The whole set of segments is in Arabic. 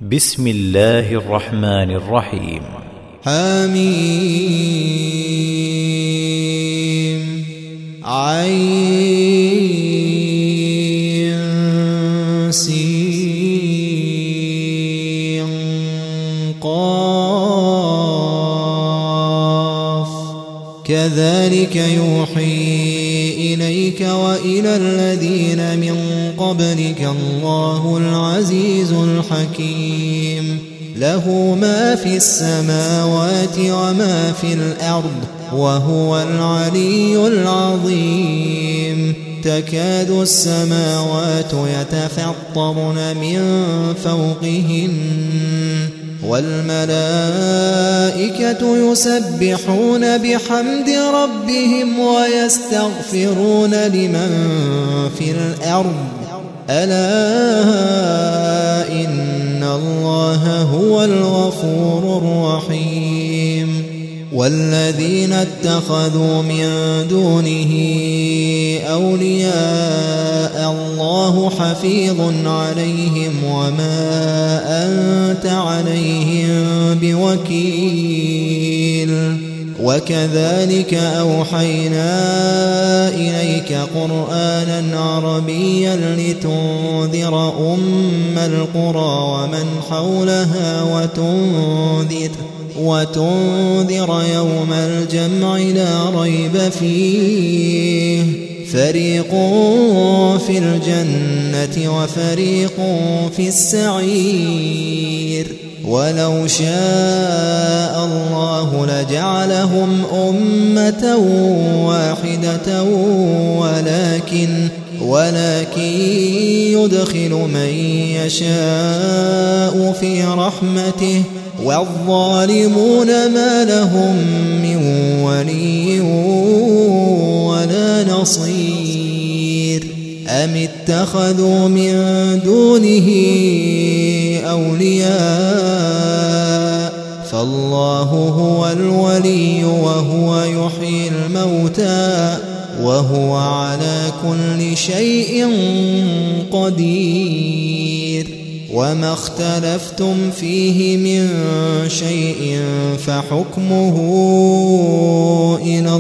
بسم الله الرحمن الرحيم. حميم عين سين قاف كذلك يوحي إليك وإلى الذين من قبلك الله العزيز الحكيم له ما في السماوات وما في الأرض وهو العلي العظيم تكاد السماوات يتفطرن من فوقهن والملائكة يسبحون بحمد ربهم ويستغفرون لمن في الأرض ألا إن الله هو الغفور الرحيم والذين اتخذوا من دونه أولياء الله حفيظ عليهم وما أنت عليهم بوكيل وكذلك أوحينا إليك قرآنا عربيا لتنذر أم القرى ومن حولها وتنذر يوم الجمع لا ريب فيه فريق في الجنة وفريق في السعير ولو شاء الله لجعلهم أمة واحدة ولكن يدخل من يشاء في رحمته والظالمون ما لهم من ولي ولا نصير أم اتخذوا من دونه أولياء فالله هو الولي وهو يحيي الموتى وهو على كل شيء قدير وما اختلفتم فيه من شيء فحكمه إلى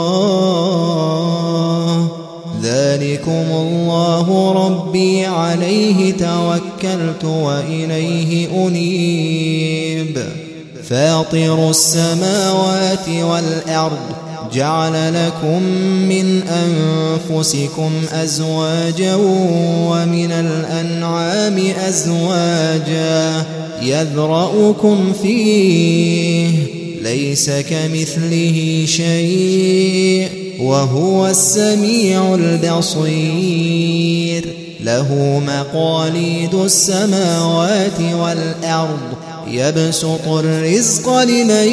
الله ذلكم الله ربي عليه توكلت وإليه أنيب فاطر السماوات والأرض جعل لكم من أنفسكم أزواجا ومن الأنعام أزواجا يذرأكم فيه ليس كمثله شيء وهو السميع البصير له مقاليد السماوات والأرض يبسط الرزق لمن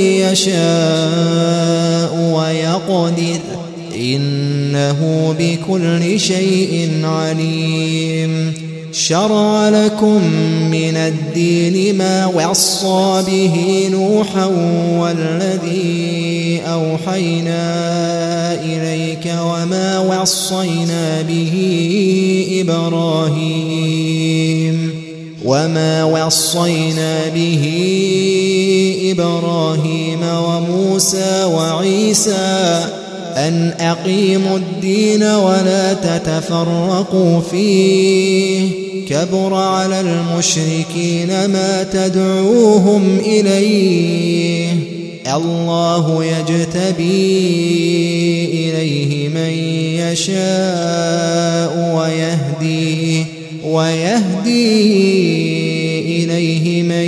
يشاء ويقدر إنه بكل شيء عليم شرع لكم من الدين ما وصى به نوحا والذي أوحينا إليك وما وصينا به إبراهيم وموسى وعيسى أن أقيموا الدين ولا تتفرقوا فيه كبر على المشركين ما تدعوهم إليه الله يجتبي إليه من يشاء ويهدي إليه من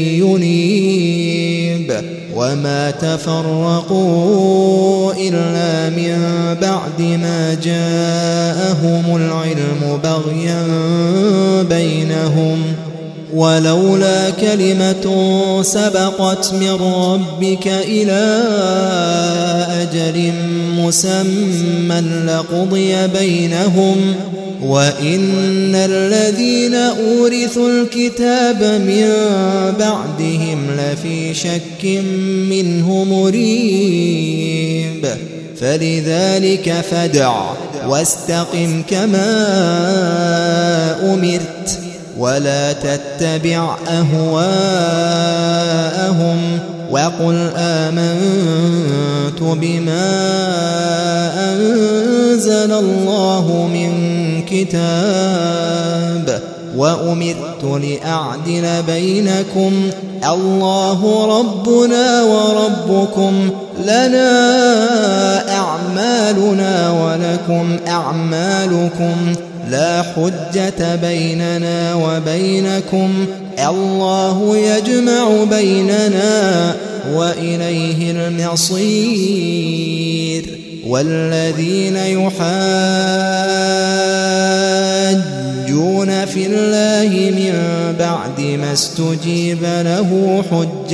ينيب وما تفرقوا إلا من بعد ما جاءهم العلم بغيا بينهم ولولا كلمة سبقت من ربك إلى أجل مسمى لقضي بينهم وإن الذين أورثوا الكتاب من بعدهم لفي شك منه مريب فلذلك فادع واستقم كما أمرت ولا تتبع أهواءهم وقل آمنت بما أنزل الله من كتاب وأمرت لأعدل بينكم الله ربنا وربكم لنا أعمالنا ولكم أعمالكم لا حجة بيننا وبينكم الله يجمع بيننا وإليه المصير والذين يحاجون في الله من بعد ما استجيب له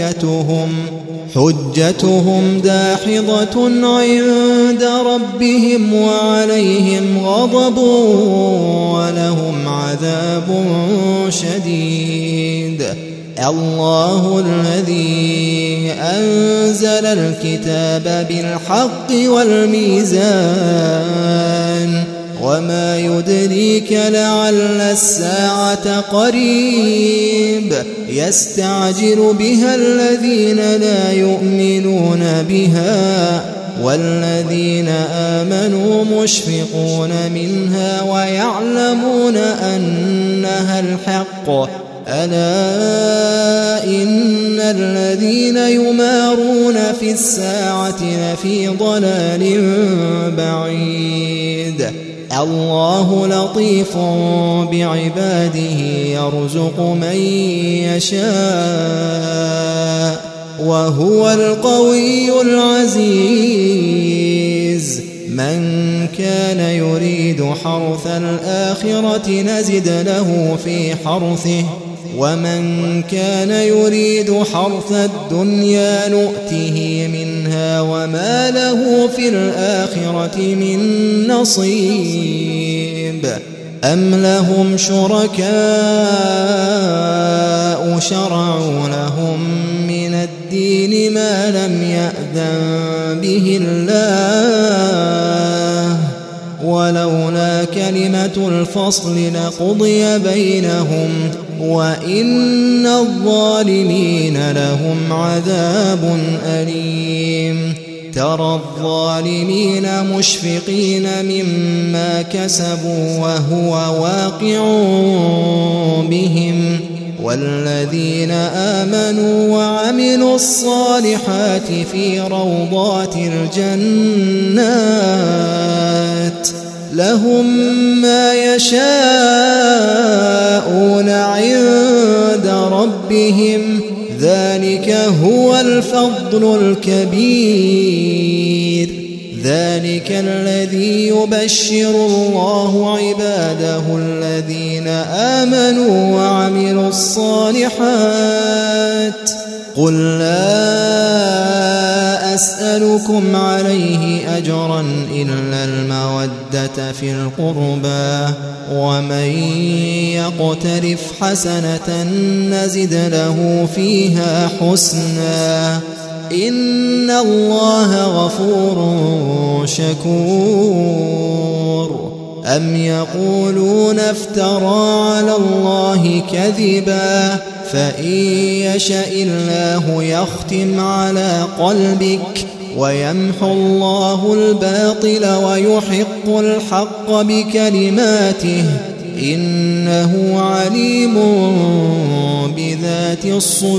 حجتهم داحضة عند ربهم وعليهم غضب ولهم عذاب شديد الله الذي أنزل الكتاب بالحق والميزان وما يدريك لعل الساعة قريب يستعجل بها الذين لا يؤمنون بها والذين آمنوا مشفقون منها ويعلمون أنها الحق ألا إن الذين يمارون في الساعة لفي ضلال بعيد الله لطيف بعباده يرزق من يشاء وهو القوي العزيز من كان يريد حرث الآخرة نزد له في حرثه ومن كان يريد حرث الدنيا نؤته منها وما له في الآخرة من نصيب أم لهم شركاء شرعوا لهم من الدين ما لم يأذن به الله ولولا كلمة الفصل لقضي بينهم وإن الظالمين لهم عذاب أليم ترى الظالمين مشفقين مما كسبوا وهو واقع بهم والذين آمنوا وعملوا الصالحات في روضات الجنات لهم ما يشاءون عند ربهم ذلك هو الفضل الكبير ذلك الذي يبشر الله عباده الذين آمنوا وعملوا الصالحات قل لا أسألكم عليه أجرا إلا المودة في القربى ومن يقترف حسنة نزد له فيها حسنا إن الله غفور شكور أم يقولون افترى على الله كذبا فإن يشاء الله يختم على قلبك ويمحو الله الباطل ويحق الحق بكلماته إنه عليم بذات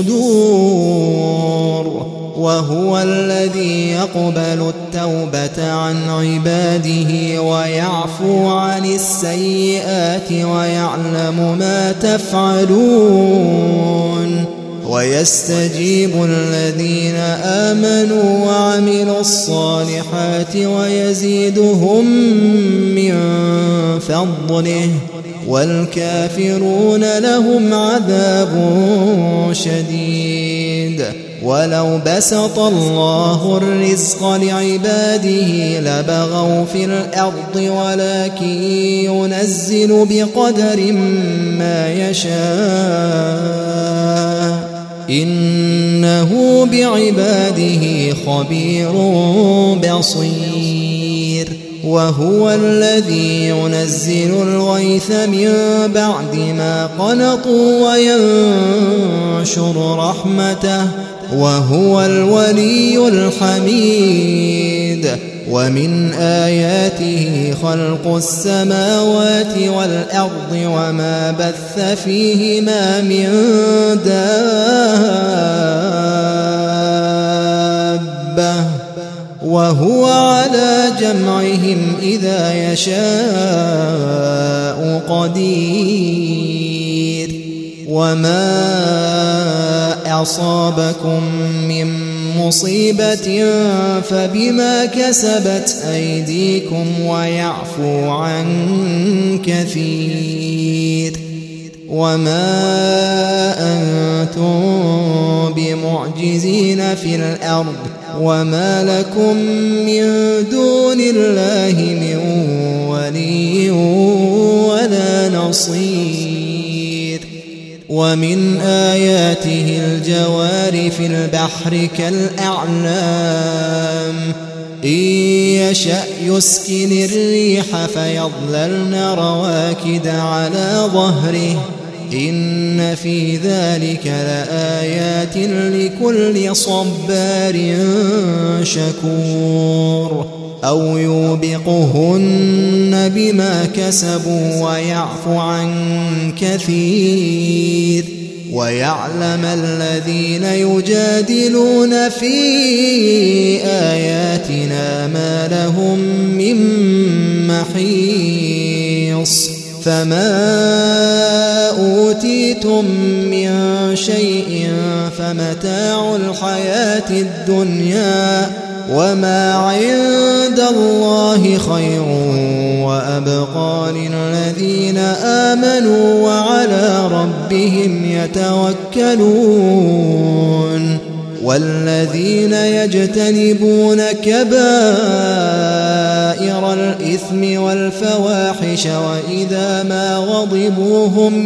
الصدور وهو الذي يقبل التوبة عن عباده ويعفو عن السيئات ويعلم ما تفعلون ويستجيب الذين آمنوا وعملوا الصالحات ويزيدهم من فضله والكافرون لهم عذاب شديد ولو بسط الله الرزق لعباده لبغوا في الأرض ولكن ينزل بقدر ما يشاء إنه بعباده خبير بصير وهو الذي ينزل الغيث من بعد ما قنطوا وينشر رحمته وهو الولي الحميد ومن آياته خلق السماوات والأرض وما بث فيهما من دابة وهو على جمعهم إذا يشاء قدير وما أصابكم من مصيبة فبما كسبت أيديكم ويعفو عن كثير وما أنتم بمعجزين في الأرض وما لكم من دون الله من ولي ولا نصير ومن آياته الجوار في البحر كالأعلام إن يشأ يسكن الريح فيظللن رواكد على ظهره إن في ذلك لآيات لكل صبار شكور أو يوبقهن بما كسبوا ويعفو عن كثير ويعلم الذين يجادلون في آياتنا ما لهم من محيص فما أوتيتم من شيء فمتاع الحياة الدنيا وما عند الله خير وأبقى للذين آمنوا وعلى ربهم يتوكلون والذين يجتنبون كبائر الإثم والفواحش وإذا ما غضبوا هم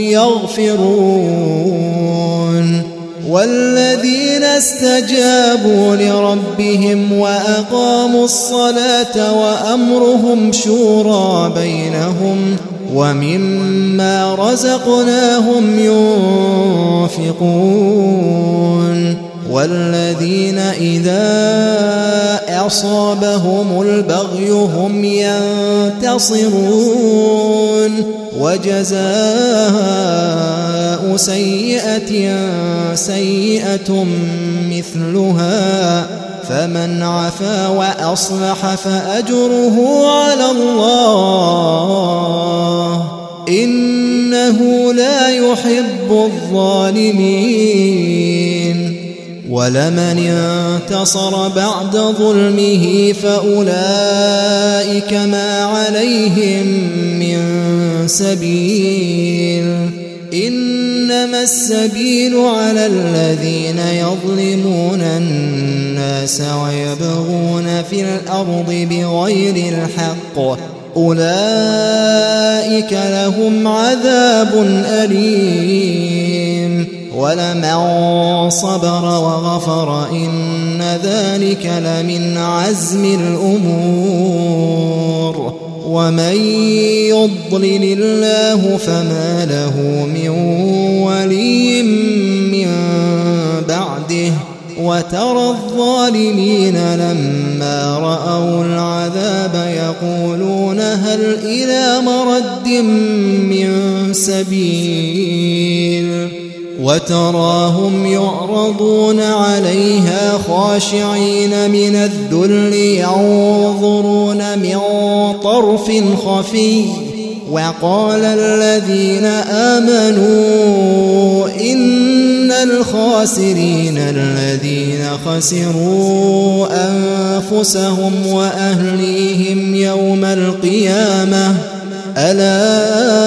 يغفرون والذين استجابوا لربهم وأقاموا الصلاة وأمرهم شورى بينهم ومما رزقناهم ينفقون والذين إذا أصابهم البغي هم ينتصرون وجزاء سيئة سيئة مثلها فمن عفا وأصلح فأجره على الله إنه لا يحب الظالمين ولمن انتصر بعد ظلمه فأولئك ما عليهم من سبيل إنما السبيل على الذين يظلمون الناس ويبغون في الأرض بغير الحق أولئك لهم عذاب أليم ولمن صبر وغفر إن ذلك لمن عزم الأمور ومن يضلل الله فما له من ولي من بعده وترى الظالمين لما رأوا العذاب يقولون هل إلى مرد من سبيل وتراهم يعرضون عليها خاشعين من الذل ينظرون من طرف خفي وقال الذين آمنوا إن الخاسرين الذين خسروا أنفسهم وأهليهم يوم القيامة ألا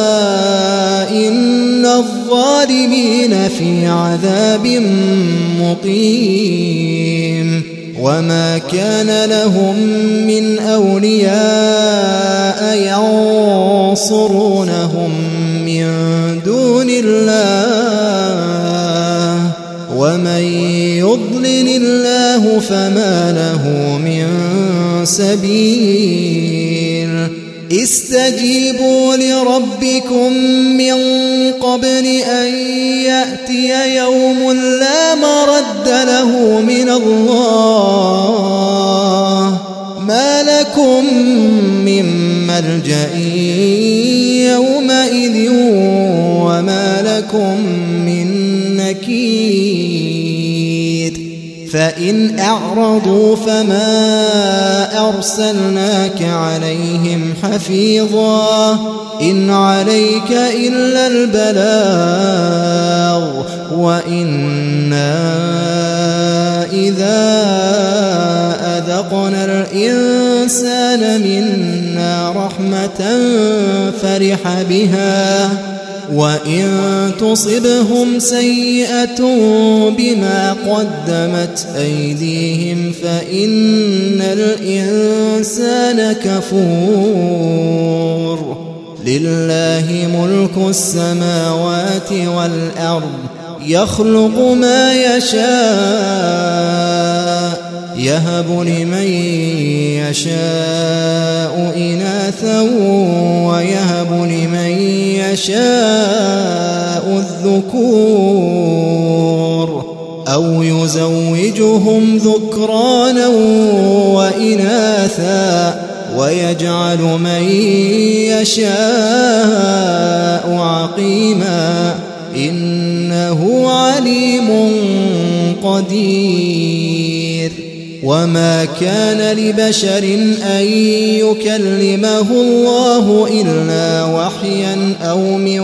إن الظالمين في عذاب مقيم وما كان لهم من أولياء ينصرونهم من دون الله ومن يضلل الله فما له من سبيل استجيبوا لربكم من قبل أن يأتي يوم لا مرد له من الله ما لكم من ملجأ يومئذ وما لكم من نكير فإن أعرضوا فما أرسلناك عليهم حفيظا إن عليك إلا البلاغ وإنا إذا أذقنا الإنسان منا رحمة فرح بها وإن تصبهم سيئة بما قدمت أيديهم فإن الإنسان كفور لله ملك السماوات والأرض يخلق ما يشاء يهب لمن يشاء إناثا ويهب لمن يشاء الذكور أو يزوجهم ذكرانا وإناثا ويجعل من يشاء عقيما إنه عليم قدير وما كان لبشر أن يكلمه الله إلا وحيا أو من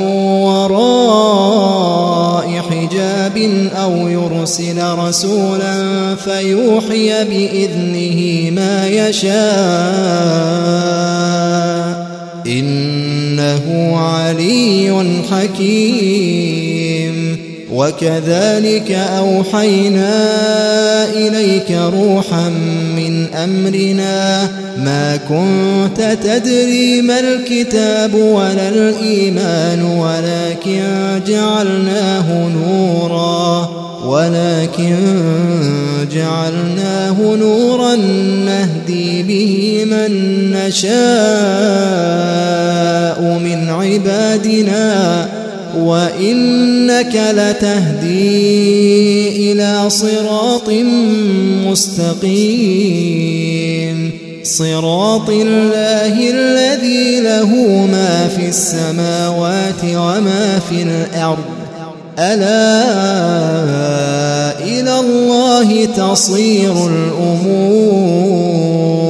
وراء حجاب أو يرسل رسولا فيوحي بإذنه ما يشاء إنه علي حكيم وكذلك أوحينا إليك روحا من أمرنا ما كنت تدري ما الكتاب ولا الإيمان ولكن جعلناه نورا نهدي به من نشاء من عبادنا وإنك لتهدي إلى صراط مستقيم صراط الله الذي له ما في السماوات وما في الأرض ألا إلى الله تصير الأمور